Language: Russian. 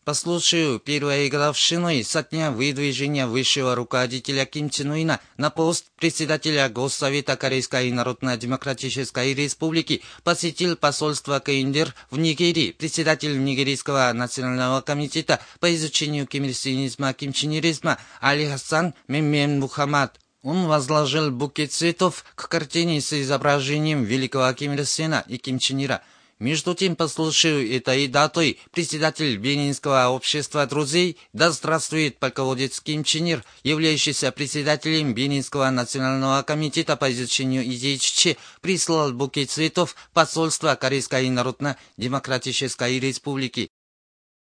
По случаю первой годовщины со дня выдвижения высшего руководителя Ким Чен Ына на пост председателя Госсовета Корейской Народно-Демократической Республики посетил посольство КНДР в Нигерии председатель Нигерийского национального комитета по изучению кимирсинизма, кимченеризма Али Хасан Меммен Мухаммад. Он возложил букет цветов к картине с изображением великого Ким Ир Сена и Ким Чен Ира. Между тем, по случаю этой даты, председатель Бенинского общества друзей, да здравствует полководец Ким Чен Ир, являющийся председателем Бенинского национального комитета по изучению идей ЧЧ, прислал букет цветов посольства Корейской Народно-Демократической Республики.